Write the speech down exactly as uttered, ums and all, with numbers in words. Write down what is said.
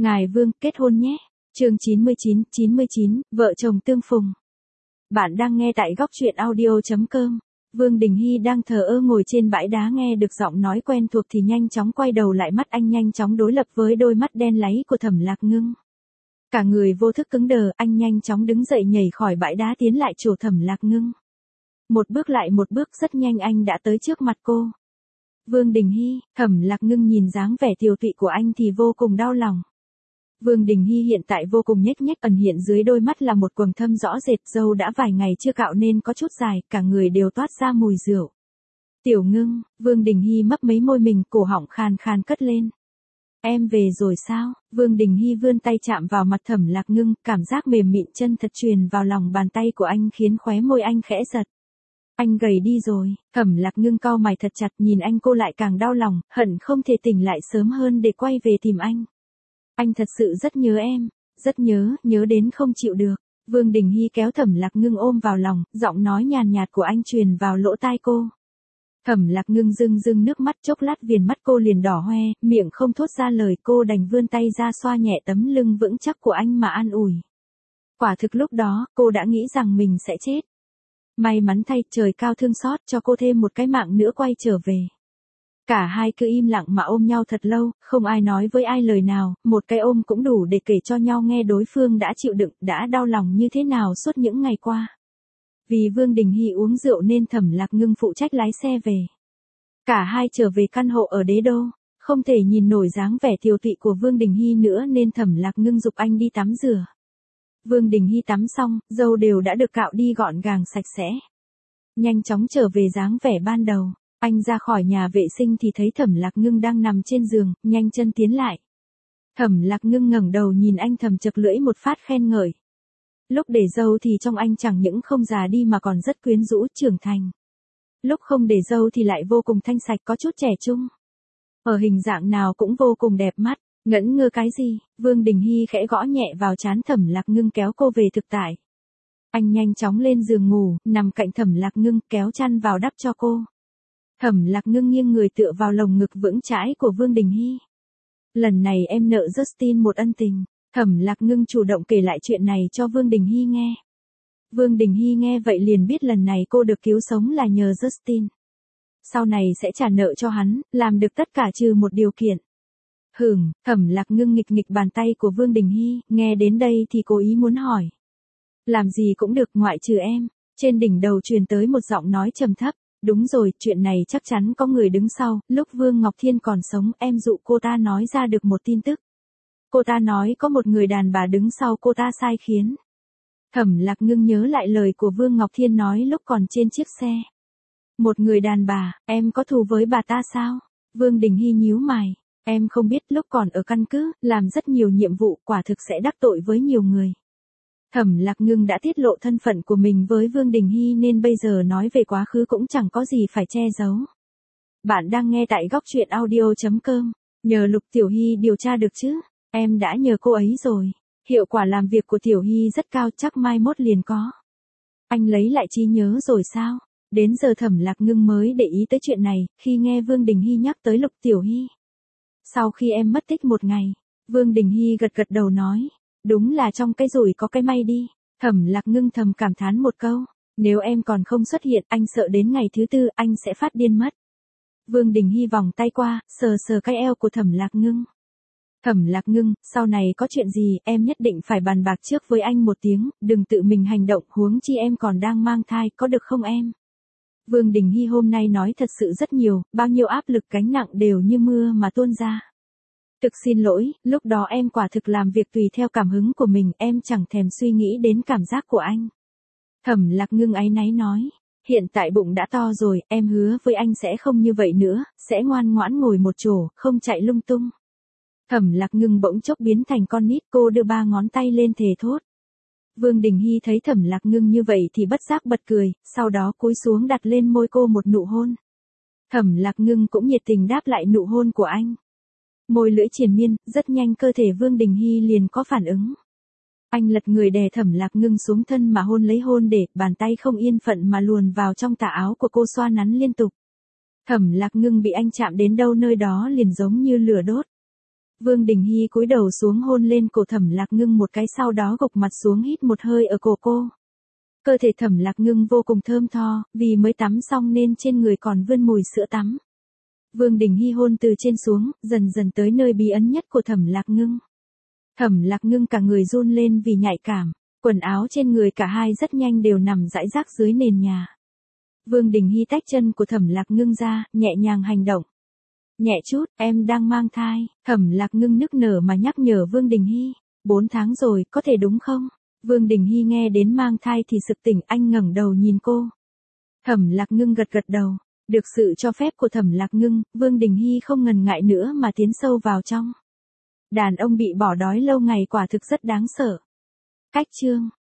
Ngài Vương, kết hôn nhé. Chương chín mươi chín, chín mươi chín, vợ chồng tương phùng. Bạn đang nghe tại góc truyện audio chấm com. Vương Đình Hy đang thờ ơ ngồi trên bãi đá nghe được giọng nói quen thuộc thì nhanh chóng quay đầu lại, mắt anh nhanh chóng đối lập với đôi mắt đen láy của Thẩm Lạc Ngưng. Cả người vô thức cứng đờ, anh nhanh chóng đứng dậy nhảy khỏi bãi đá tiến lại chỗ Thẩm Lạc Ngưng. Một bước lại một bước, rất nhanh anh đã tới trước mặt cô. Vương Đình Hy, Thẩm Lạc Ngưng nhìn dáng vẻ tiều tụy của anh thì vô cùng đau lòng. Vương Đình Hy hiện tại vô cùng nhếch nhếch, ẩn hiện dưới đôi mắt là một quầng thâm rõ rệt, râu đã vài ngày chưa cạo nên có chút dài, cả người đều toát ra mùi rượu. Tiểu Ngưng, Vương Đình Hy mấp mấy môi mình, cổ họng khàn khàn cất lên. Em về rồi sao? Vương Đình Hy vươn tay chạm vào mặt Thẩm Lạc Ngưng, cảm giác mềm mịn chân thật truyền vào lòng bàn tay của anh khiến khóe môi anh khẽ giật. Anh gầy đi rồi. Thẩm Lạc Ngưng cau mày thật chặt, nhìn anh cô lại càng đau lòng, hận không thể tỉnh lại sớm hơn để quay về tìm anh. Anh thật sự rất nhớ em, rất nhớ, nhớ đến không chịu được. Vương Đình Hy kéo Thẩm Lạc Ngưng ôm vào lòng, giọng nói nhàn nhạt của anh truyền vào lỗ tai cô. Thẩm Lạc Ngưng rưng rưng nước mắt, chốc lát viền mắt cô liền đỏ hoe, miệng không thốt ra lời, cô đành vươn tay ra xoa nhẹ tấm lưng vững chắc của anh mà an ủi. Quả thực lúc đó, cô đã nghĩ rằng mình sẽ chết. May mắn thay, trời cao thương xót cho cô thêm một cái mạng nữa quay trở về. Cả hai cứ im lặng mà ôm nhau thật lâu, không ai nói với ai lời nào, một cái ôm cũng đủ để kể cho nhau nghe đối phương đã chịu đựng, đã đau lòng như thế nào suốt những ngày qua. Vì Vương Đình Hy uống rượu nên Thẩm Lạc Ngưng phụ trách lái xe về. Cả hai trở về căn hộ ở Đế Đô, không thể nhìn nổi dáng vẻ tiều tụy của Vương Đình Hy nữa nên Thẩm Lạc Ngưng giục anh đi tắm rửa. Vương Đình Hy tắm xong, râu đều đã được cạo đi gọn gàng sạch sẽ. Nhanh chóng trở về dáng vẻ ban đầu. Anh ra khỏi nhà vệ sinh thì thấy Thẩm Lạc Ngưng đang nằm trên giường, nhanh chân tiến lại. Thẩm Lạc Ngưng ngẩng đầu nhìn anh thầm chật lưỡi một phát khen ngợi. Lúc để râu thì trông anh chẳng những không già đi mà còn rất quyến rũ, trưởng thành. Lúc không để râu thì lại vô cùng thanh sạch, có chút trẻ trung. Ở hình dạng nào cũng vô cùng đẹp mắt. Ngẩn ngơ cái gì? Vương Đình Hy khẽ gõ nhẹ vào trán Thẩm Lạc Ngưng kéo cô về thực tại. Anh nhanh chóng lên giường ngủ, nằm cạnh Thẩm Lạc Ngưng kéo chăn vào đắp cho cô. Thẩm Lạc Ngưng nghiêng người tựa vào lồng ngực vững chãi của Vương Đình Hy. Lần này em nợ Justin một ân tình. Thẩm Lạc Ngưng chủ động kể lại chuyện này cho Vương Đình Hy nghe. Vương Đình Hy nghe vậy liền biết lần này cô được cứu sống là nhờ Justin. Sau này sẽ trả nợ cho hắn, làm được tất cả trừ một điều kiện. Hửm, Thẩm Lạc Ngưng nghịch nghịch bàn tay của Vương Đình Hy, nghe đến đây thì cố ý muốn hỏi. Làm gì cũng được ngoại trừ em. Trên đỉnh đầu truyền tới một giọng nói trầm thấp. Đúng rồi, chuyện này chắc chắn có người đứng sau, lúc Vương Ngọc Thiên còn sống em dụ cô ta nói ra được một tin tức. Cô ta nói có một người đàn bà đứng sau cô ta sai khiến. Thẩm Lạc Ngưng nhớ lại lời của Vương Ngọc Thiên nói lúc còn trên chiếc xe. Một người đàn bà, em có thù với bà ta sao? Vương Đình Hy nhíu mày, em không biết lúc còn ở căn cứ, làm rất nhiều nhiệm vụ, quả thực sẽ đắc tội với nhiều người. Thẩm Lạc Ngưng đã tiết lộ thân phận của mình với Vương Đình Hy nên bây giờ nói về quá khứ cũng chẳng có gì phải che giấu. Bạn đang nghe tại góc truyện audio chấm com. Nhờ Lục Tiểu Hy điều tra được chứ? Em đã nhờ cô ấy rồi. Hiệu quả làm việc của Tiểu Hy rất cao, chắc mai mốt liền có. Anh lấy lại trí nhớ rồi sao? Đến giờ Thẩm Lạc Ngưng mới để ý tới chuyện này, khi nghe Vương Đình Hy nhắc tới Lục Tiểu Hy. Sau khi em mất tích một ngày, Vương Đình Hy gật gật đầu nói. Đúng là trong cái rủi có cái may đi. Thẩm Lạc Ngưng thầm cảm thán một câu. Nếu em còn không xuất hiện, anh sợ đến ngày thứ tư anh sẽ phát điên mất. Vương Đình Hy vòng tay qua, sờ sờ cái eo của Thẩm Lạc Ngưng. Thẩm Lạc Ngưng, sau này có chuyện gì em nhất định phải bàn bạc trước với anh một tiếng, đừng tự mình hành động, huống chi em còn đang mang thai, có được không em? Vương Đình Hy hôm nay nói thật sự rất nhiều, bao nhiêu áp lực gánh nặng đều như mưa mà tuôn ra. Thực xin lỗi, lúc đó em quả thực làm việc tùy theo cảm hứng của mình, em chẳng thèm suy nghĩ đến cảm giác của anh. Thẩm Lạc Ngưng áy náy nói, hiện tại bụng đã to rồi, em hứa với anh sẽ không như vậy nữa, sẽ ngoan ngoãn ngồi một chỗ, không chạy lung tung. Thẩm Lạc Ngưng bỗng chốc biến thành con nít, cô đưa ba ngón tay lên thề thốt. Vương Đình Hy thấy Thẩm Lạc Ngưng như vậy thì bất giác bật cười, sau đó cúi xuống đặt lên môi cô một nụ hôn. Thẩm Lạc Ngưng cũng nhiệt tình đáp lại nụ hôn của anh. Môi lưỡi triền miên, rất nhanh cơ thể Vương Đình Hy liền có phản ứng. Anh lật người đè Thẩm Lạc Ngưng xuống thân mà hôn lấy hôn để, bàn tay không yên phận mà luồn vào trong tà áo của cô xoa nắn liên tục. Thẩm Lạc Ngưng bị anh chạm đến đâu nơi đó liền giống như lửa đốt. Vương Đình Hy cúi đầu xuống hôn lên cổ Thẩm Lạc Ngưng một cái, sau đó gục mặt xuống hít một hơi ở cổ cô. Cơ thể Thẩm Lạc Ngưng vô cùng thơm tho, vì mới tắm xong nên trên người còn vươn mùi sữa tắm. Vương Đình Hy hôn từ trên xuống, dần dần tới nơi bí ẩn nhất của Thẩm Lạc Ngưng. Thẩm Lạc Ngưng cả người run lên vì nhạy cảm, quần áo trên người cả hai rất nhanh đều nằm rải rác dưới nền nhà. Vương Đình Hy tách chân của Thẩm Lạc Ngưng ra, nhẹ nhàng hành động. Nhẹ chút, em đang mang thai. Thẩm Lạc Ngưng nức nở mà nhắc nhở Vương Đình Hy. Bốn tháng rồi, có thể đúng không? Vương Đình Hy nghe đến mang thai thì sực tỉnh, anh ngẩng đầu nhìn cô. Thẩm Lạc Ngưng gật gật đầu. Được sự cho phép của Thẩm Lạc Ngưng, Vương Đình Hy không ngần ngại nữa mà tiến sâu vào trong. Đàn ông bị bỏ đói lâu ngày quả thực rất đáng sợ. Cách chương